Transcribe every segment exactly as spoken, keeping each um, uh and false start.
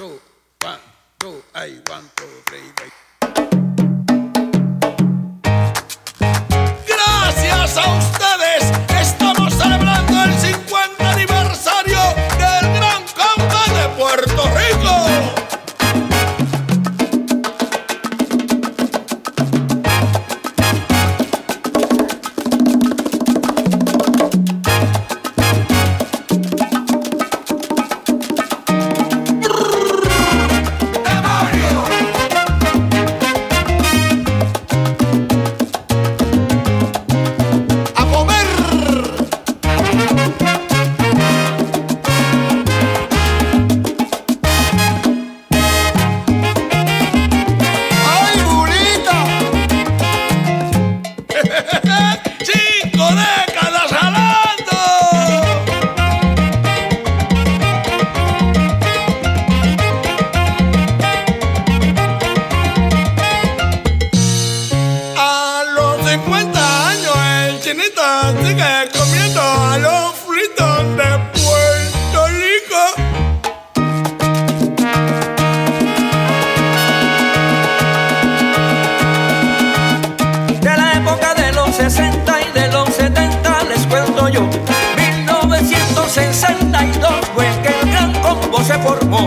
two, one, two, ay, one, two, three, bye. Gracias a ustedes, estamos celebrando el cincuenta aniversario del Gran Combo de Puerto Rico. Sigue comiendo a los fritos de Puerto Rico. De la época de los sesenta y de los setenta les cuento yo. mil novecientos sesenta y dos fue que el Gran Combo se formó.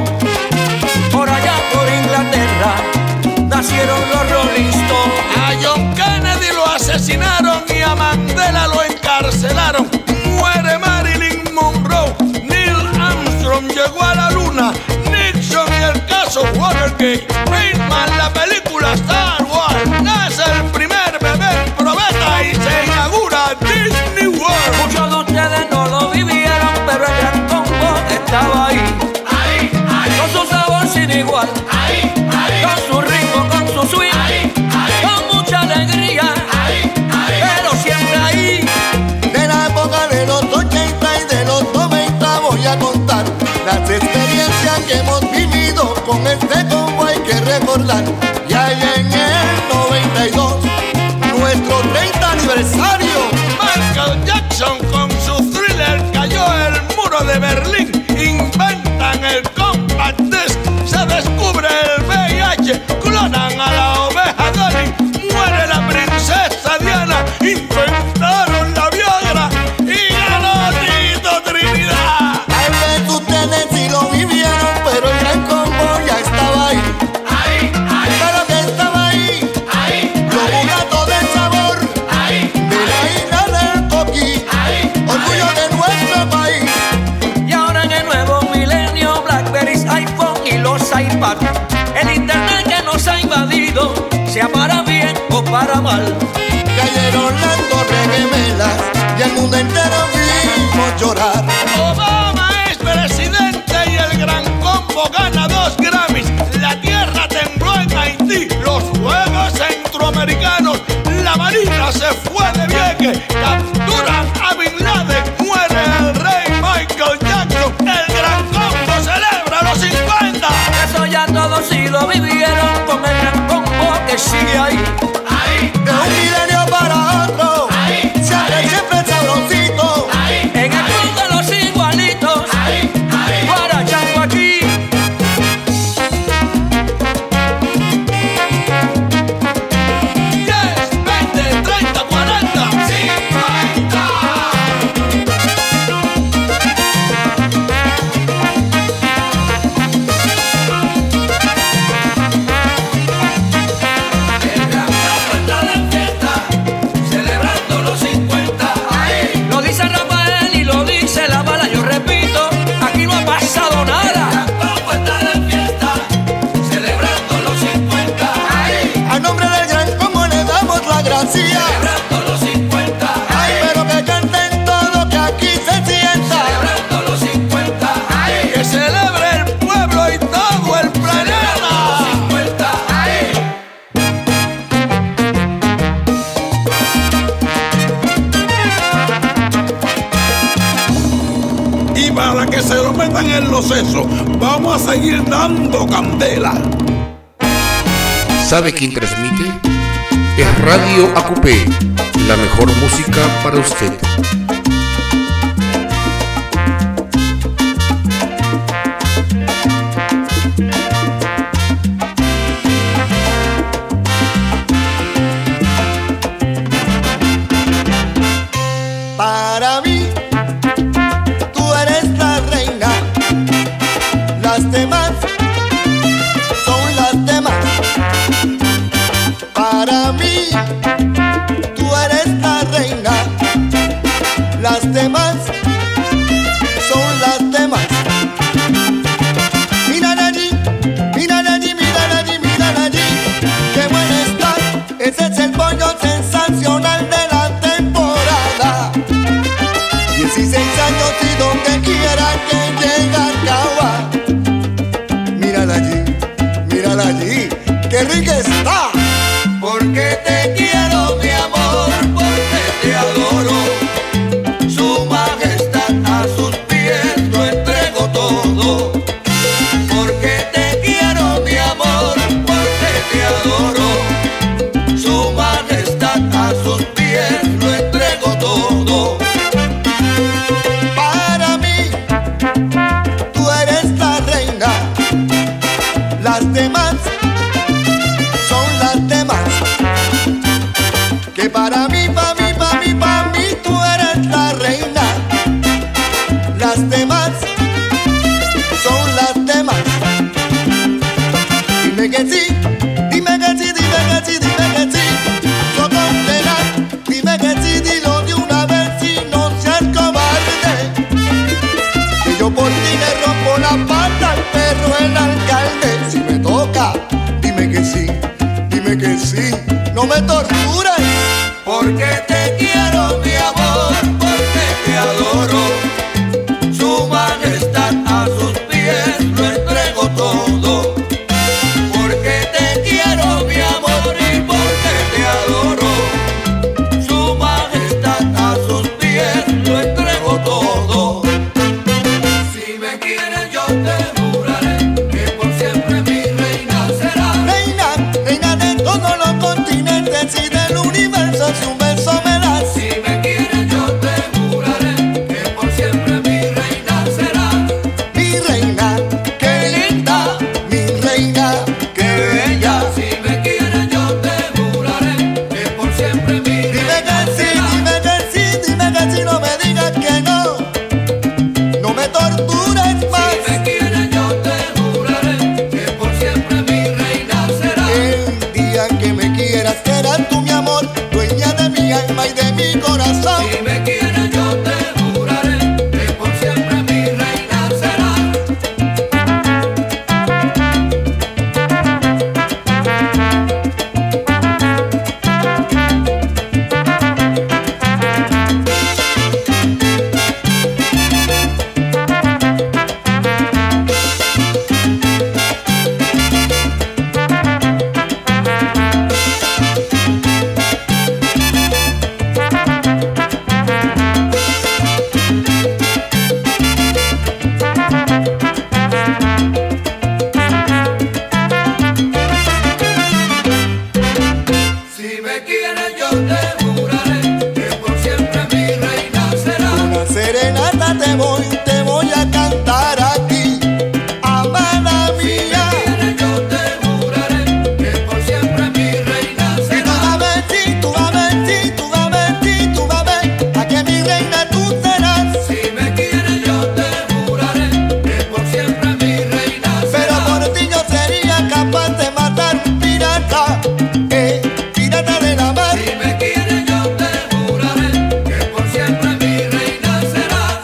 Por allá por Inglaterra nacieron los Rolling Stones. A John Kennedy lo asesinaron y a Mandela lo encarcelaron. Muere Marilyn Monroe. Neil Armstrong llegó a la luna. Nixon y el caso Watergate. Friedman, la película Star Wars. Nace el primer bebé en probeta y se inaugura Disney World. Muchos de ustedes no lo vivieron, pero el Gran Combo estaba ahí. Ahí, ahí. Con su sabor sin igual. Ahí, ahí. Con su ritmo, con su swing. Ahí, ahí. Con mucha alegría. Ahí, ahí. Pero siempre ahí. De la época de los ochenta y de los noventa voy a contar las experiencias que hemos vivido con este combo, hay que recordar. Y ahí en el noventa y dos, nuestro treinta aniversario. Michael Jackson con su Thriller cayó el muro de Berlín. Inventan el compact disc, se descubre el V I H, clonan a la oveja Dolly, muere la princesa Diana, inventaron la Viagra y ganó Tito Trinidad. Tal vez ustedes sí lo vivieron, pero el Gran Combo ya estaba ahí. Ahí, ahí. Claro que estaba ahí. Ahí, Los ahí. mulatos del sabor Ahí, de la isla del Coquí, ahí. orgullo de nuestro país. Y ahora en el nuevo milenio, Blackberry, iPhone y los iPad. El internet que nos ha invadido, sea para bien o para mal. Cayeron las torres gemelas y el mundo entero vimos llorar. Obama es presidente y el Gran Combo gana dos Grammys. La tierra tembló en Haití, los Juegos Centroamericanos, la Marina se fue de viaje, capturan a Bin Laden, muere el rey Michael Jackson. El Gran Combo celebra los cincuenta. Eso ya todos sí lo vivieron con el Gran Combo que sigue ahí. Ahí, De un milenio para otro, ahí. se hace siempre sabrosito. Ahí, En el club de los igualitos, ahí, ahí. para Chango aquí. diez, veinte, treinta, cuarenta. cincuenta. El Gran Combo está de fiesta, celebrando los cincuenta. Ahí. Lo dice Rafael y lo dice la bala, yo repito, aquí no ha pasado El nada. Gran Combo está de fiesta, celebrando los cincuenta. Ahí. A nombre del Gran Combo le damos la gracia. Celebrando los cincuenta. Ay, pero que canten todo, que aquí se sienta. Celebrando los cincuenta. Ahí. Que celebre el pueblo y todo el planeta. cincuenta. Ahí. Y para que se lo metan en los sesos, vamos a seguir dando candela. ¿Sabe quién transmite? Es Radio Acupé, la mejor música para usted. qué rica está. Porque te quiero, mi amor, porque te adoro. Su majestad a sus pies lo entrego todo. Porque te quiero, mi amor, porque te adoro. Su majestad a sus pies lo entrego todo. Para mí, tú eres la reina. Las demás son las demás. Que para mí, para mí, para mí, para mí, tú eres la reina. Las demás son las demás. Dime que sí, dime que sí, dime que sí, dime que sí. Yo condena, dime que sí, dilo de una vez y no seas cobarde. Que yo por ti le rompo la pata al perro el alcalde. Si me toca, dime que sí, dime que sí. No me tortures. Porque te quiero, mi amor, porque te adoro. Su majestad a sus pies lo entrego todo. Porque te quiero, mi amor, y porque te adoro. Su majestad a sus pies lo entrego todo. Si me quieres yo te juraré que por siempre mi reina serás. Reina, reina de todos los continentes y del universo, su beso me das. Si me quieres yo te juraré que por siempre mi reina serás. Mi reina, qué linda, mi reina, qué bella. Si me quieres yo te juraré que por siempre mi Dime reina que sí, serás. dime que sí, dime que sí, no me digas que no. No me tortures más. Si me quieres yo te juraré que por siempre mi reina serás. El día que me quieras serás tú mi amor, dueña de mi alma y de mi corazón. Si me quieres yo te juraré que por siempre mi reina serás. Si me quieres yo te juraré que por siempre mi reina serás. Una serenata te voy, te voy a cantar aquí, amada Si me mía. quieres yo te juraré que por siempre mi reina Y tú serás. vas a ver, sí, tú vas a ver, sí, tú vas a ver, sí, tú vas a ver, a que mi reina tú serás. Si me quieres yo te juraré que por siempre mi reina Pero serás. por ti yo sería capaz de matar un pirata, eh, pirata de la mar. Si me quieres yo te juraré que por siempre mi reina serás.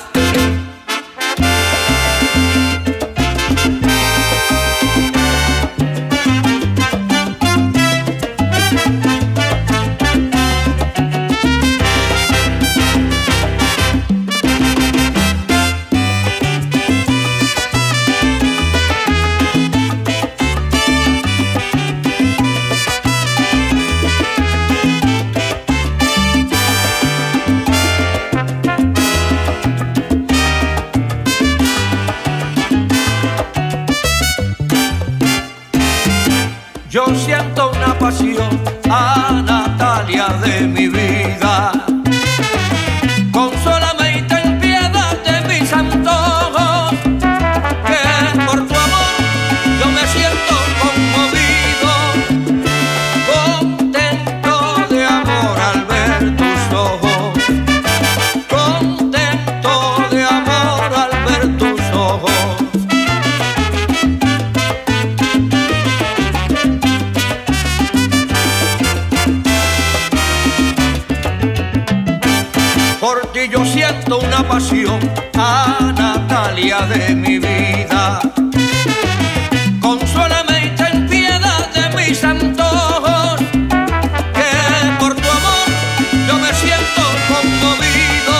Yo siento una pasión a Natalia de mi vida. Consólame y ten piedad de mis antojos, que por tu amor yo me siento conmovido, contento de amor al ver tus ojos, contento de amor al ver tus ojos. Por ti yo siento una pasión a Natalia de mi vida. Consuélame y ten piedad de mis antojos, que por tu amor yo me siento conmovido,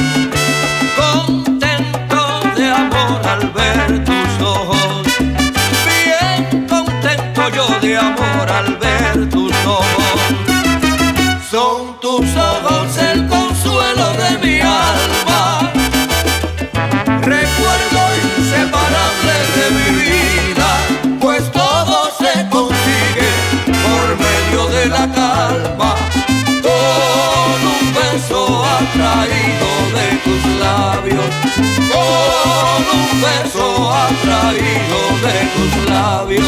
contento de amor al ver tus ojos, bien contento yo de amor al ver tus ojos. Son tus ojos el consuelo de mi alma, recuerdo inseparable de mi vida, pues todo se consigue por medio de la calma, con un beso atraído de tus labios, con un beso atraído de tus labios.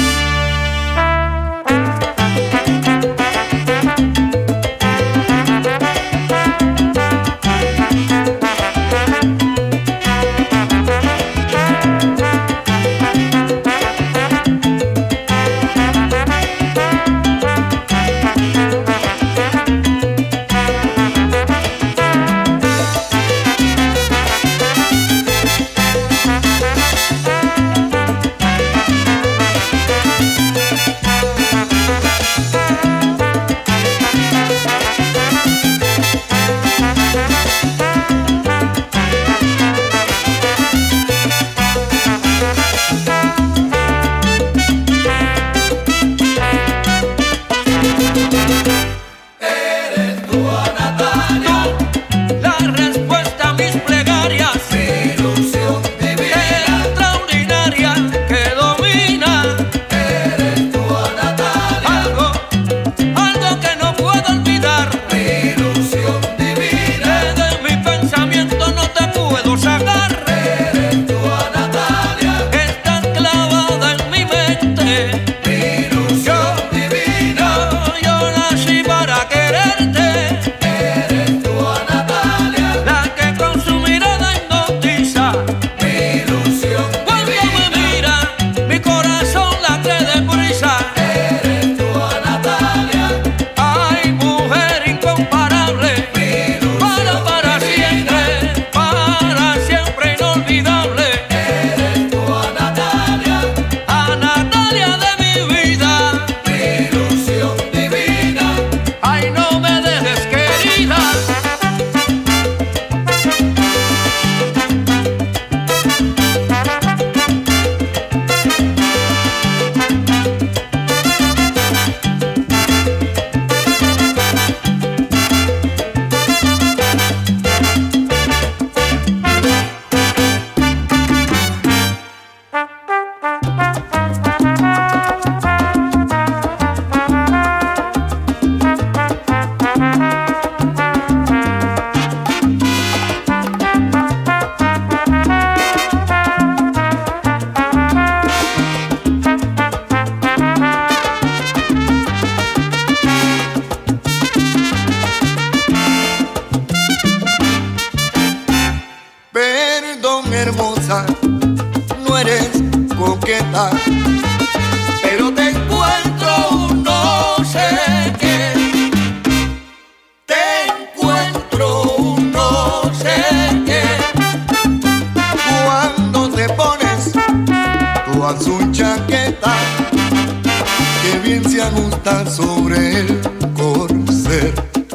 hermosa, no eres coqueta, pero te encuentro un no sé qué. Te encuentro un no sé qué. Cuando te pones tu azul chaqueta, que bien se ajusta sobre el corset.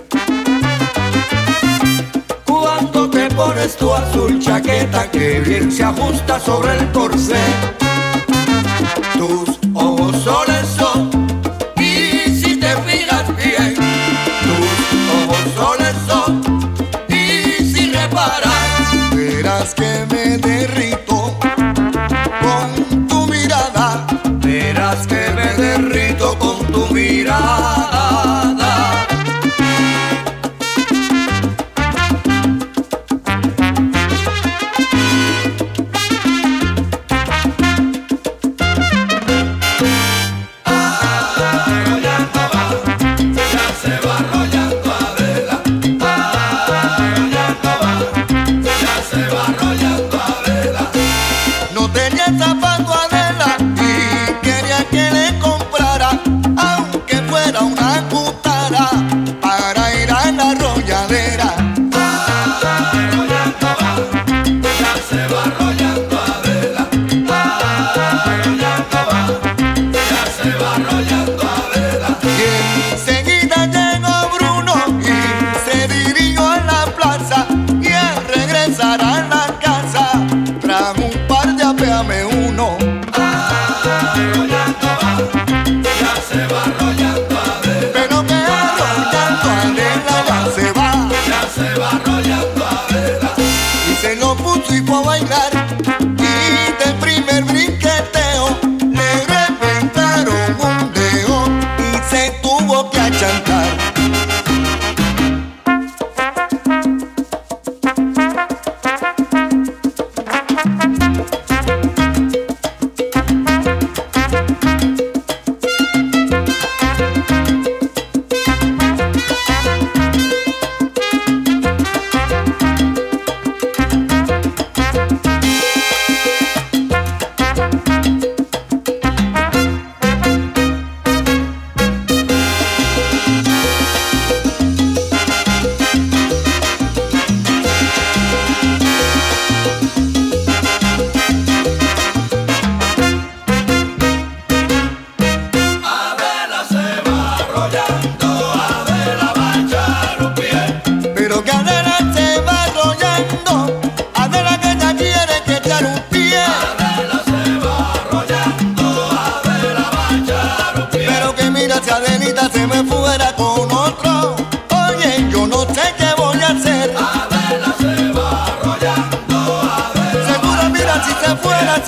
Cuando te pones tu azul chaqueta, que bien se ajusta sobre el corsé. Tus ojos soles son, y si te fijas bien, tus ojos soles son, y si reparas, verás que me derrito con tu mirada. Verás que me derrito con tu mirada. A la casa, trajo un par de apeame uno.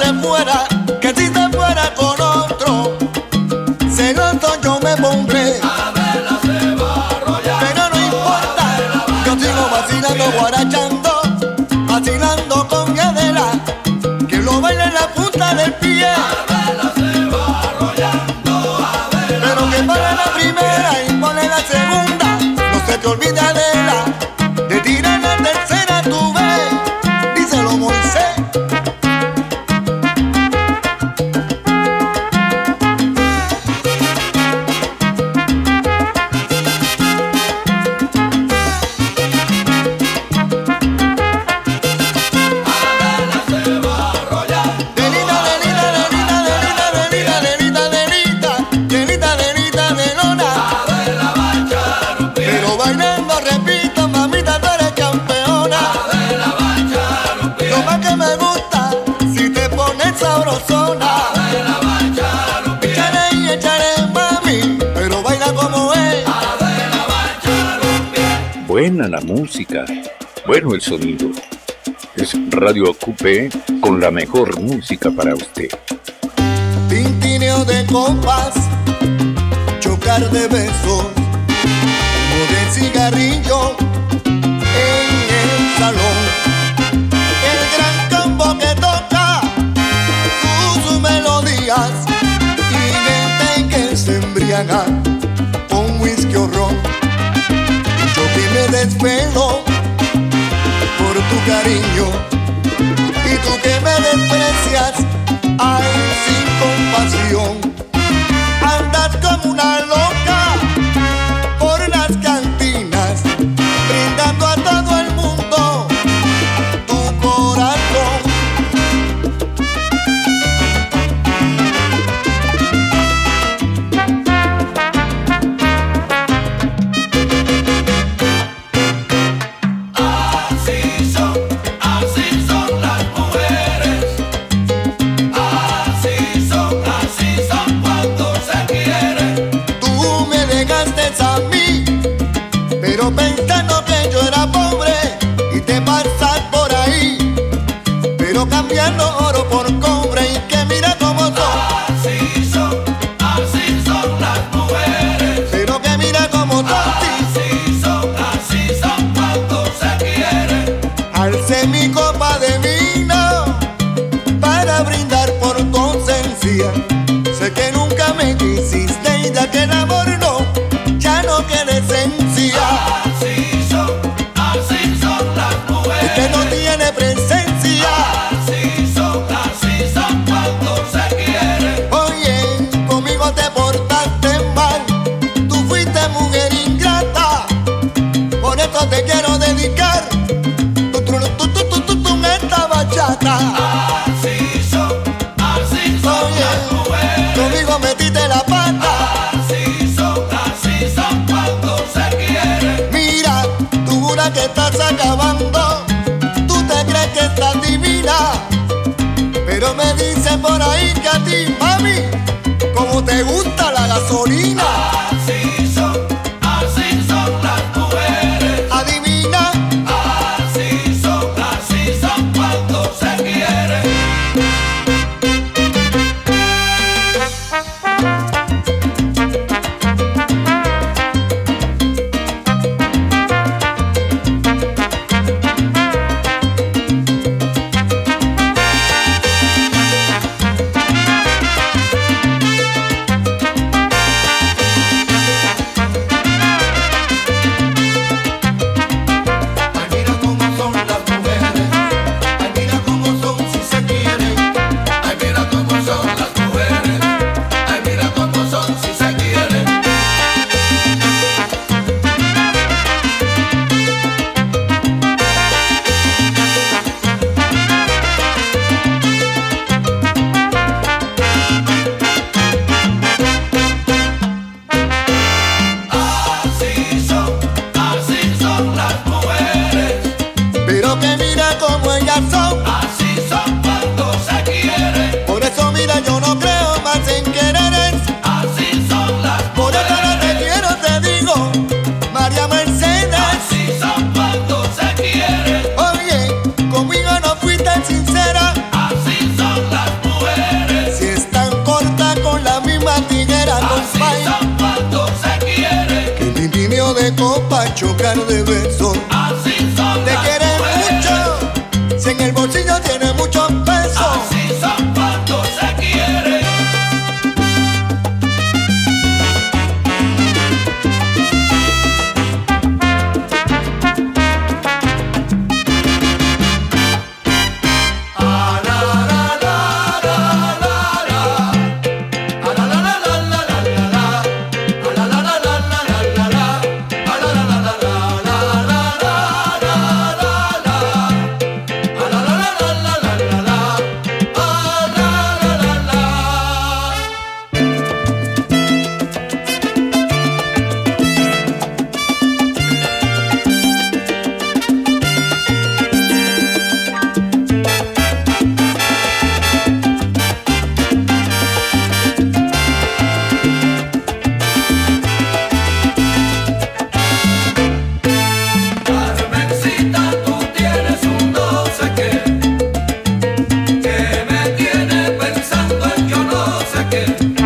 se fuera, que si se fuera con otro, celoso yo me pondré. Adela se va a arrollar. Pero no importa, yo sigo vacilando, guarachando, vacilando con mi Adela, que lo baila en la punta del pie. Adela se va arrollando, Adela. Pero que para la primera y pone la segunda, no se te olvide Adela, de tirar la tercera tu vez, díselo Moisés. Adela se va a arrollar. Delita, delita, delita, delita, delita, delita, delita, delita, delita, delona. Adela va a echar un pie. Pero bailando repito, mamita, tú eres campeona. Adela va a echar un pie. Lo más que me gusta, si te pones sabrosona. Adela va a echar un pie. Échale y échale, mami, pero baila como es. Adela va a echar un pie. Buena la música, bueno el sonido. Es Radio Acupé con la mejor música para usted. Tintineo de copas, chocar de besos, humo de cigarrillo en el salón. El gran combo que toca sus melodías y gente que se embriaga con whisky o ron. Y yo que me desvelo por tu cariño y tú que me desprecias, ay, sin compasión. Andas como una loca por las cantinas, brindando a todo el mundo tu corazón. Así son, así son las mujeres. Así son, así son cuando se quieren. Tú me dejaste a mí, pero pensando que yo era pobre y te pasas por ahí, pero cambiando oro por cobre y que mira cómo son, Así son, así son las mujeres. pero que mira cómo son. Así son, así son cuando se quieren. Alcé mi copa de vino para brindar por tu ausencia. Sé que nunca me quisiste y ya que el amor no, ya no queda esencia. Así son, así son las Y mujeres. que no tiene presencia. Así son, así son cuando se quieren. Oye, conmigo te portaste mal, tú fuiste mujer ingrata, por eso te quiero dedicar tu, tu, tu, tu, tu, tu, tu, esta bachata. Así son, así son las Oye, mujeres. conmigo metiste la pata. Así son, así son cuando se quieren. Mira, tú juras que estás acabando, tú te crees que estás divina, pero me dicen por ahí que a ti, mami, como te gusta la gasolina. Así son, así son las mujeres. Adivina, Así son, así son cuando se quieren. pagar de besos. Así son Te las quieren mujeres. mucho, si en el bolsillo tiene muchos pesos. Así son cuando se quieren. Carmencita, tú tienes un no sé qué, que me tiene pensando en yo no sé qué.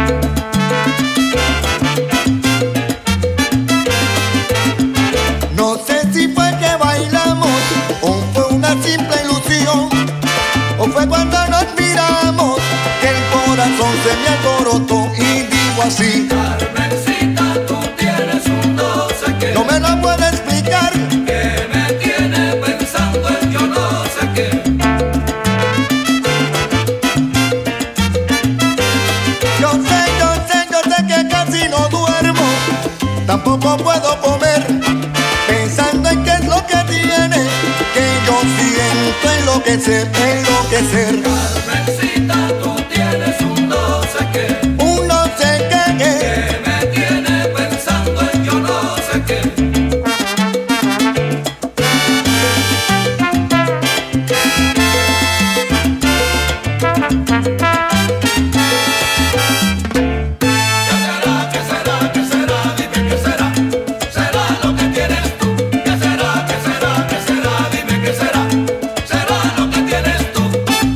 No sé si fue que bailamos o fue una simple ilusión, o fue cuando nos miramos que el corazón se me alborotó y digo así. Carmencita, tú tienes un no sé qué, No me lo puedo explicar, que me tiene pensando en yo no sé qué. yo sé, yo sé, yo sé que casi no duermo, tampoco puedo comer, pensando en qué es lo que tiene, que yo siento enloquecer, enloquecer. Carmencita, tú tienes un no sé qué, Un no sé qué, que me tiene pensando en yo no sé qué. ¿Qué será, qué será, qué será? Dime qué será. ¿Será lo que tienes tú? ¿Qué será, qué será, qué será? Dime qué será. ¿Será lo que tienes tú?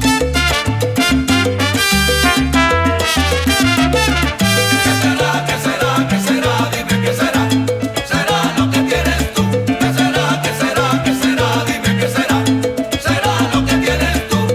¿Qué será, qué será, qué será? Dime qué será. ¿Será lo que tienes tú? ¿Qué será, qué será, qué será? Dime qué será. ¿Será lo que tienes tú?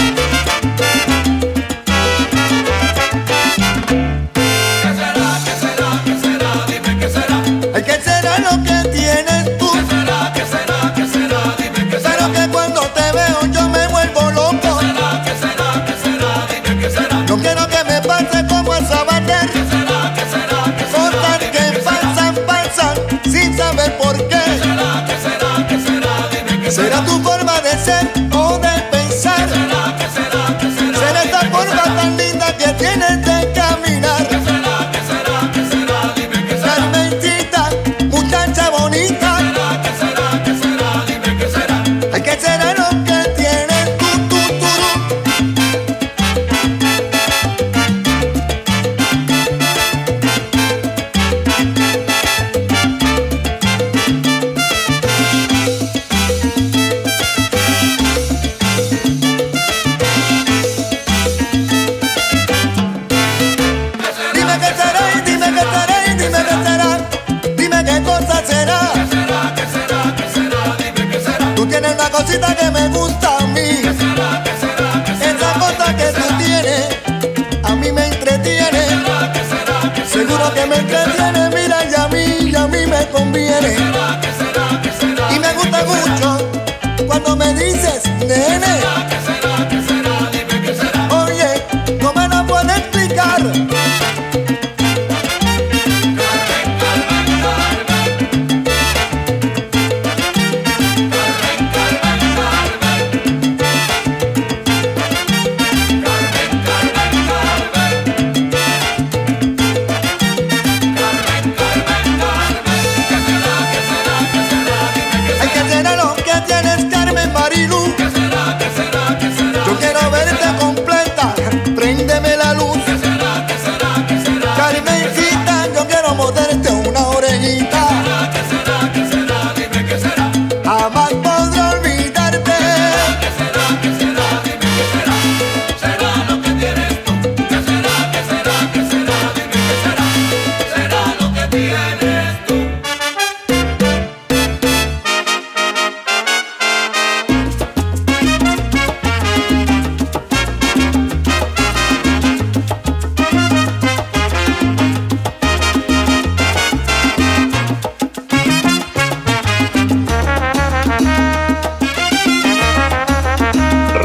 ¿Qué será, qué será, qué será? Dime qué será. ay, ¿qué será lo que tienes tú? ¿Qué será, qué será, qué será? Dime qué será. Pero que cuando te veo yo me vuelvo loco. ¿Qué será, qué será, qué será? Dime qué será. No quiero que me pase como a Sabater, ¿Qué será, qué será, qué será? cosas Dime que qué será. pasan, pasan, sin saber por ¿Qué qué. será, qué será, qué será? Dime qué será. ¿Será tu forma de ser o de pensar? ¿Qué será, qué será, qué será? ¿Será esta Dime qué forma será. tan linda que tienes de caminar? ¿Qué será, qué será, qué será? Dime qué será. Carmencita, muchacha bonita, ¿Qué será, qué será, qué será? Dime qué será. ay, ¿qué será lo que tienes tú, tú, tú, tú? Dime qué será y dime qué será y dime qué será. Dime qué cosa será. ¿Qué será, qué será, qué será? Dime qué será. Tú tienes una cosita que me gusta a mí. ¿Qué será, qué será, qué será? Esa cosa que tú tienes a mí me entretiene. ¿Qué será, qué será, qué será? Seguro que me entretiene, mira, y a mí, y a mí me conviene. ¿Qué será, qué será, qué será? Y me gusta mucho cuando me dices, nene. ¿Qué será, qué será? Dime qué será. Oye, no me lo puedo explicar. Carmen, Carmen, Carmen. Ay, ¿qué será lo que tienes, Carmen Marilú? ¿Qué será? ¿Qué será?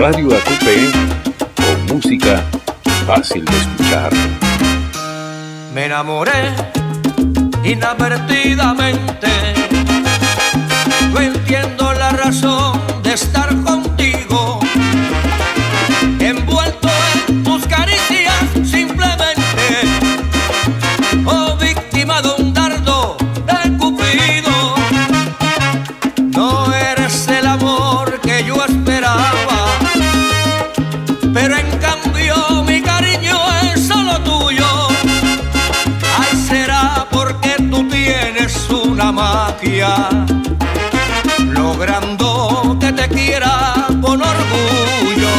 Radio A Q P, con música fácil de escuchar. Me enamoré inadvertidamente, no entiendo la razón de estar contigo, envuelto en tus caricias simplemente, oh víctima de un dardo de Cupido. No eres el amor que yo esperaba, pero en cambio mi cariño es solo tuyo. Ay, será porque tú tienes una magia, logrando que te quiera con orgullo.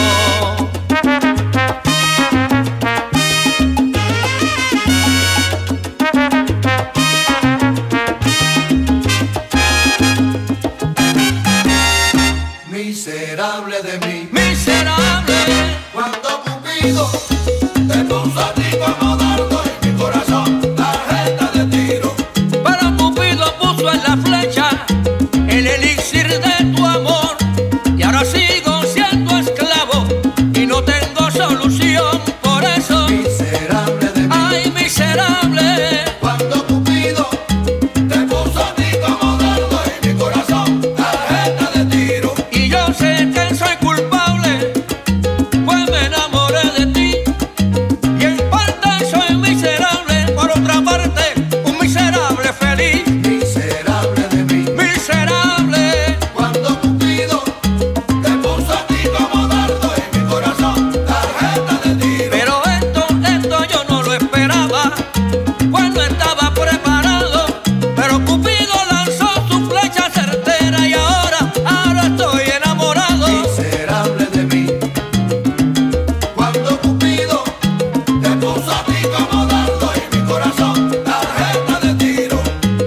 Miserable de mí, Miserable, cuando Cupido te puso a ti como dardo en mi corazón, tarjeta de tiro. pero Cupido puso en la flecha el elixir de tu amor, y ahora sigo siendo esclavo y no tengo solución. Por eso, Miserable de mí, ay, miserable, cuando Cupido te puso a ti como dardo en mi corazón, tarjeta de tiro. y yo sé que soy culpable, pues me enamoré de ti, y en parte soy miserable, por otra parte un miserable feliz. Miserable de mí, Miserable, cuando Cupido te puso a ti como dardo en mi corazón, tarjeta de tiro. pero esto, esto yo no lo esperaba, pues no estaba preparado, pero Cupido lanzó su flecha certera y ahora, ahora estoy enamorado. Miserable de mí, cuando Cupido te puso a ti como dardo en mi corazón, tarjeta de tiro.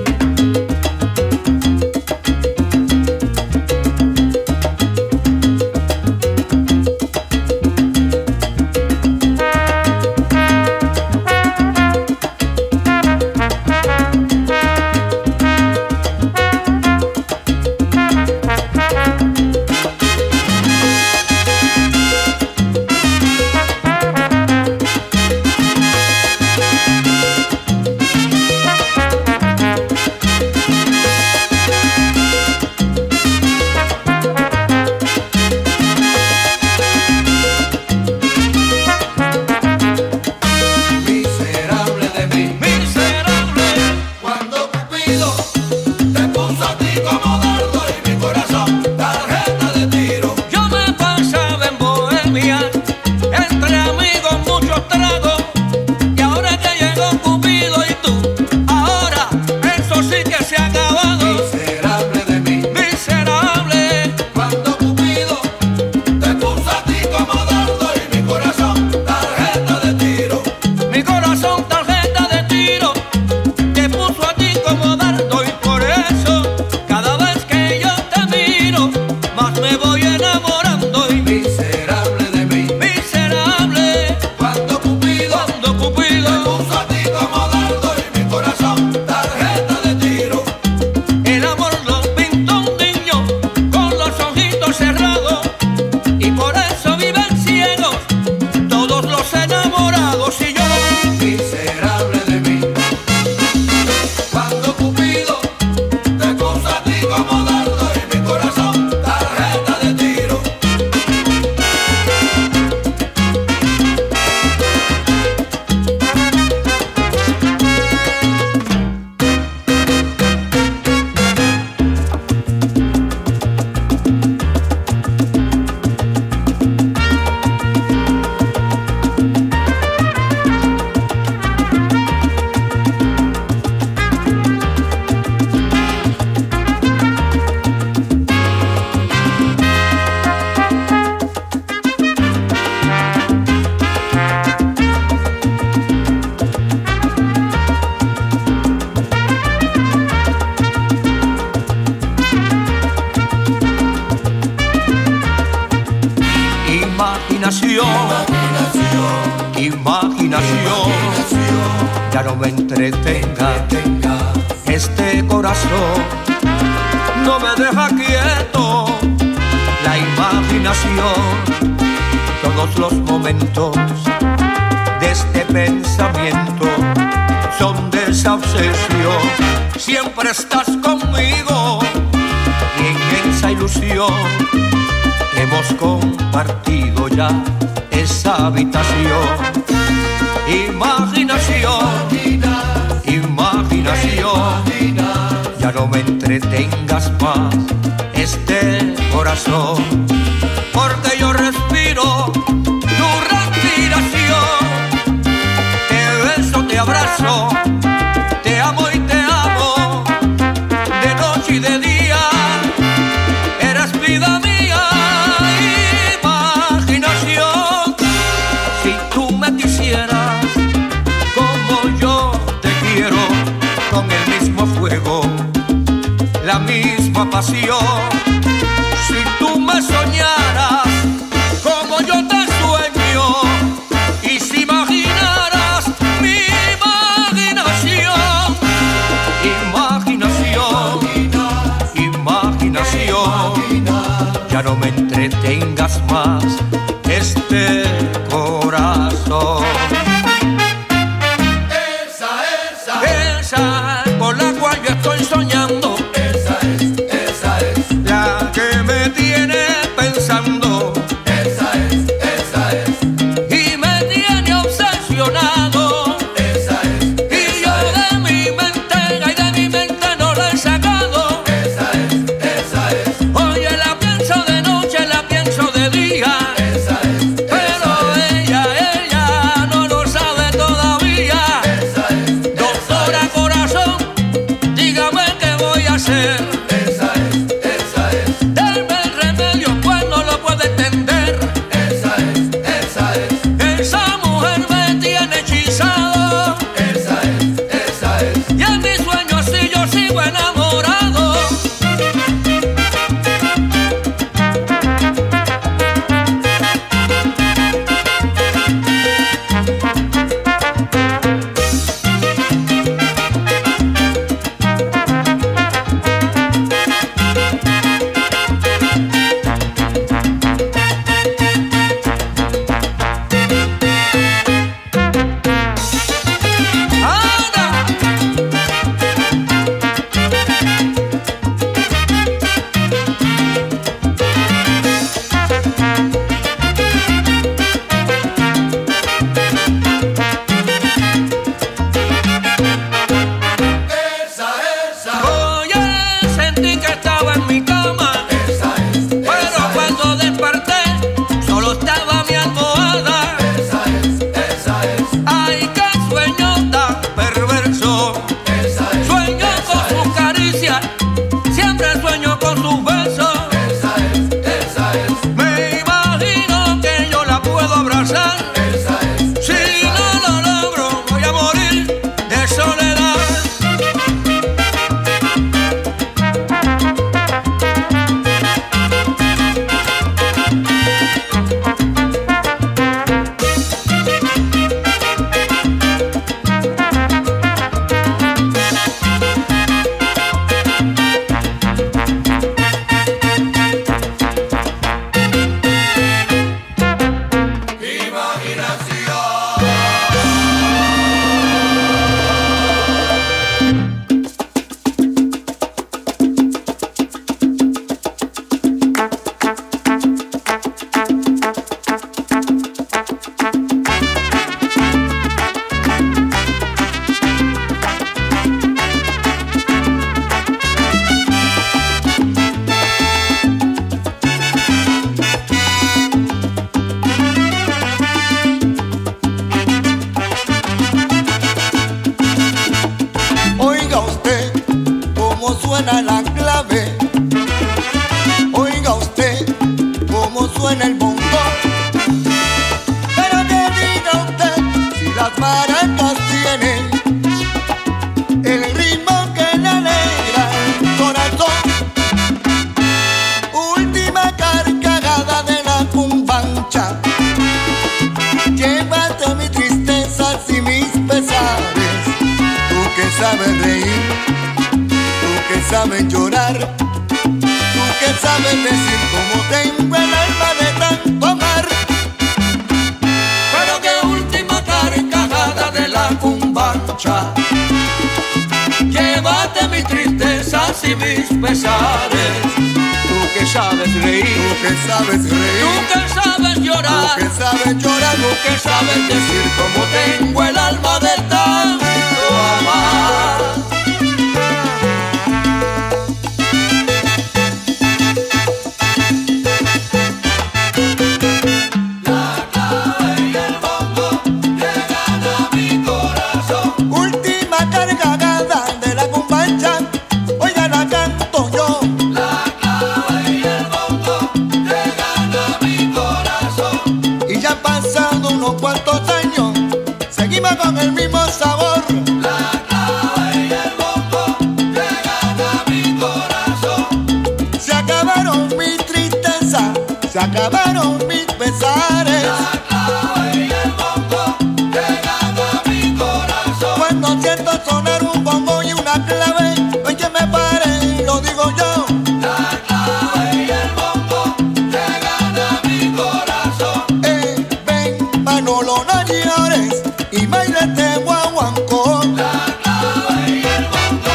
Miserable de mí, Miserable, cuando Cupido te puso a ti como dardo en mi corazón, tarjeta de tiro. yo me pasaba en Bohemia, entre amigos muchos tragos, y ahora que llegó Cupido y tú, ahora eso sí que se ha acabado. Miserable de mí, Miserable, cuando Cupido te puso a ti como dardo en mi corazón, tarjeta de tiro. mi corazón tarjeta de tiro, te puso a ti como dardo, y por eso cada vez que yo te miro, más me voy enamorando. Y Miserable de mí, miserable, cuando Cupido cuando Cupido te puso a ti como dardo en mi corazón, tarjeta de tiro. el amor lo pintó un niño con los ojitos cerrados, y por eso viven ciegos todos los enamorados. Y yo, Miserable de mí, cuando Cupido te puso a ti como dardo en mi corazón, tarjeta de tiro. imaginación, ya no me entretenga este corazón, no me deja quieto la imaginación. todos los momentos de este pensamiento son de esa obsesión. Siempre estás conmigo y en esa ilusión hemos compartido ya esa habitación. Imaginación, imaginación, ya no me entretengas más este corazón, porque yo respiro tu respiración. Te beso, te abrazo, te amo y te amo, de noche y de día, eres vida mía. Imaginación, si tú me quisieras como yo te quiero, con el mismo fuego, la misma pasión. Si tú me soñaras como yo te sueño, y si imaginaras mi imaginación, imaginación, imaginación, ya no me entretengas más este corazón. Esa, esa, Esa por la cual yo estoy soñando, esa es, esa es, la que me tiene pensando, esa es, esa es, y me tiene obsesionado. esa es, Y yo de mi mente, ay, de mi mente no la he sacado. esa es, esa es, Oye, la pienso de noche, la pienso de día, esa es, pero ella, ella no lo sabe todavía. esa es, Doctora corazón, dígame qué voy a hacer. esa es, esa es, Denme el remedio, pues no lo puedo entender. esa es, esa es, Esa mujer me tiene hechizado, esa es, esa es. y en mis sueños sí yo sigo enamorado. ¡Anda! Esa, esa, Oye, sentí que estaba en mi cama, esa es, pero cuando desperté solo estaba mi almohada. esa es, esa es, Ay, qué sueño tan perverso. esa es, Sueño con sus caricias, siempre sueño con sus besos. esa es, esa es, Me imagino que yo la puedo abrazar. esa es, Si no lo logro, voy a morir de soledad. Oiga usted cómo suena la clave, oiga usted cómo suena el bongo. Pero que diga usted si las maracas tienen el ritmo que le alegra el corazón. Última carcajada de la cumbancha, llévate mis tristezas y mis pesares. Tú que sabes reír, tú que sabes llorar, tú que sabes decir cómo tengo el alma de tanto amar. marcha. Llévate mis tristezas y mis pesares. Tú que sabes reír, Tú que sabes reír, tú que sabes llorar, tú que sabes llorar, tú que sabes decir cómo tengo el alma de tanto amar. Con el mismo sabor, la clave y el bombo llegan a mi corazón. se acabaron mis tristezas, se acabaron mis pesares. La clave y el bombo llegan a mi corazón. Cuando siento sonar un bombo y una clave, no hay que me pare, lo digo yo. La clave y el bombo llegan a mi corazón. Eh, ven, Manolo, no llores y bailete guaguancó. La clave y el bombo.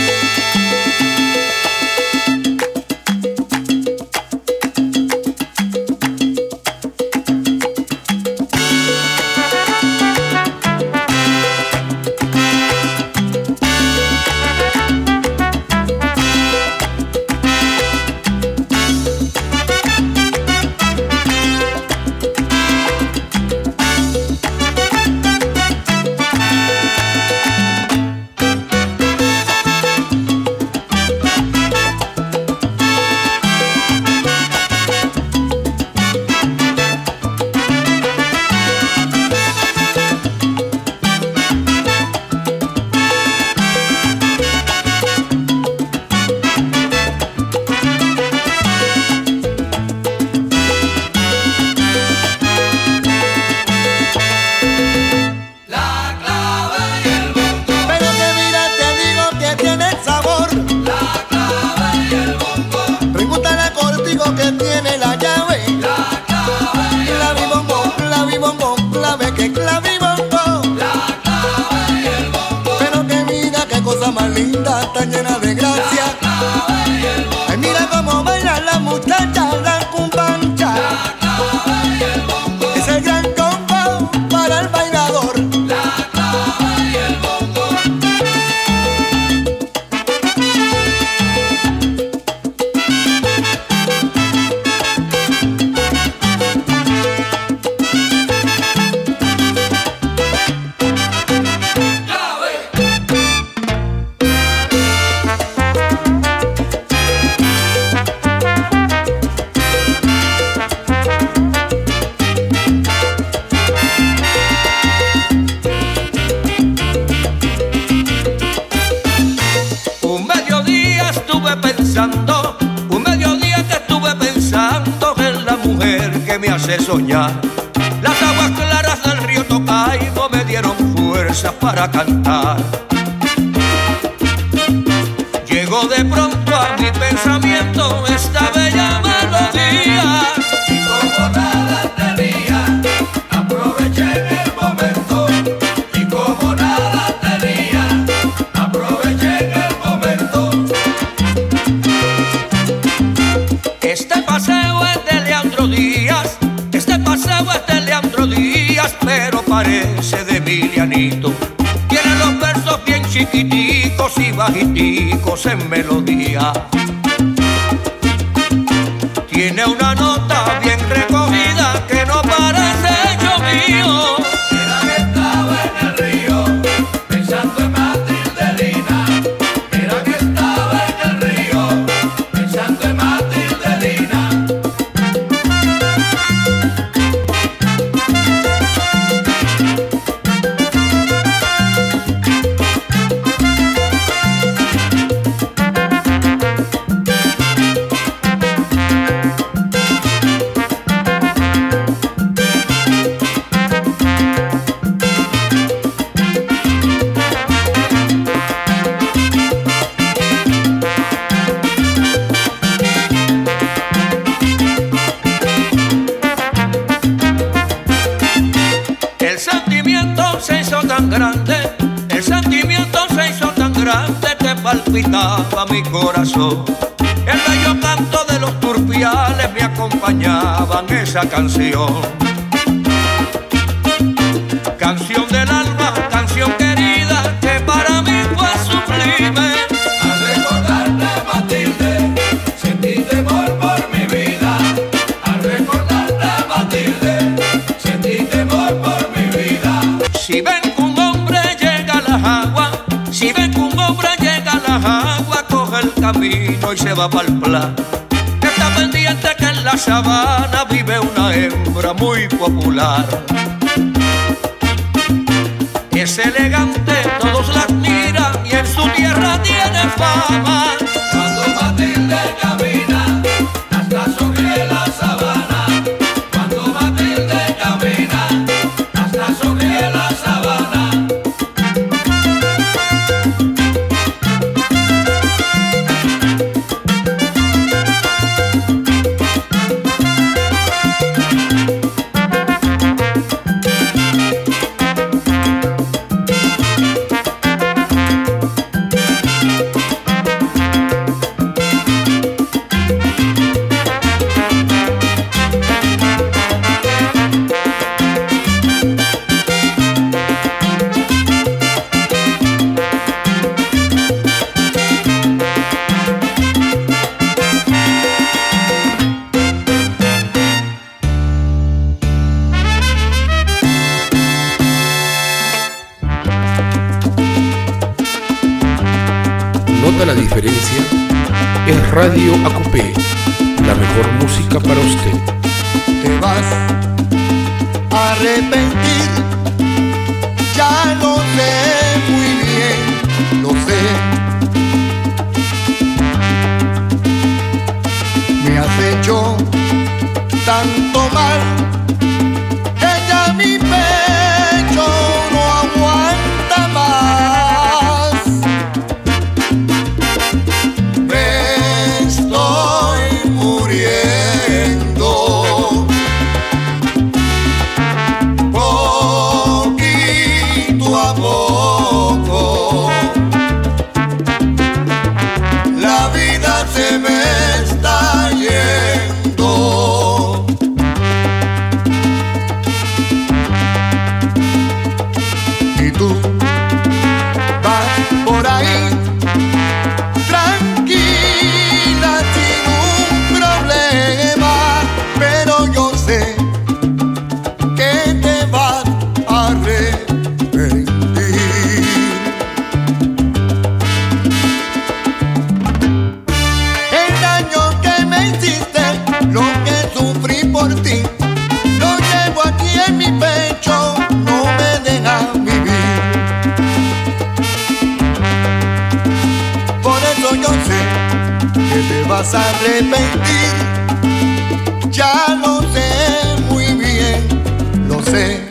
Tan llena de gracia. Ay, mira cómo bailan las muchachas, la cumbancha. Es el gran combo para el bailador. La clave y el bombo. Un mediodía que estuve pensando en la mujer que me hace soñar. Las aguas claras del río Tocaibo me dieron fuerzas para cantar. Llegó de pronto a mi pensamiento esta bella melodía. Y como nada tenía, aproveché el momento. Y como nada tenía, aproveché el momento. Este paseo es de Leandro Díaz, este paseo es de Leandro Díaz, pero parece de Emilianito. Tiene los versos bien chiquiticos y bajiticos en melodía. Tiene una nota bien recogida que no parece hecho mío. Mira que estaba en el río, pensando en Matildelina. Mira que estaba en el río, pensando en Matildelina. El sentimiento se hizo tan grande, el palpitaba mi corazón. El bello canto de los turpiales me acompañaba en esa canción. Canción del alma, canción querida, que para mí fue sublime. Al recordarte, Matilde, sentí temor por mi vida. Al recordarte, Matilde, sentí temor por mi vida. Si ven que un hombre llega a las aguas, si ven que un hombre llega a las aguas, coge el camino y se va para el plan. Está pendiente que en la sabana vive una hembra muy popular. Es elegante, todos la admiran y en su tierra tiene fama. Cuando Matilde camina, hasta sonríe la sabana. Cuando Matilde camina, hasta sonríe la sabana. ¿Nota la diferencia? Es Radio Acupé, la mejor música para usted. Te vas a arrepentir, ya lo sé muy bien, lo sé. Me has hecho tanto mal que ya mi pecho no aguanta más. Me estoy muriendo poquito a poco. La vida se me está yendo. Y tú vas por ahí tranquila sin un problema, pero yo sé que te vas a arrepentir. El daño que me hiciste, lo que sufrí por ti, lo llevo aquí en mi pecho, no me deja vivir. Por eso yo sé que te vas a arrepentir. Ya lo sé muy bien, lo sé.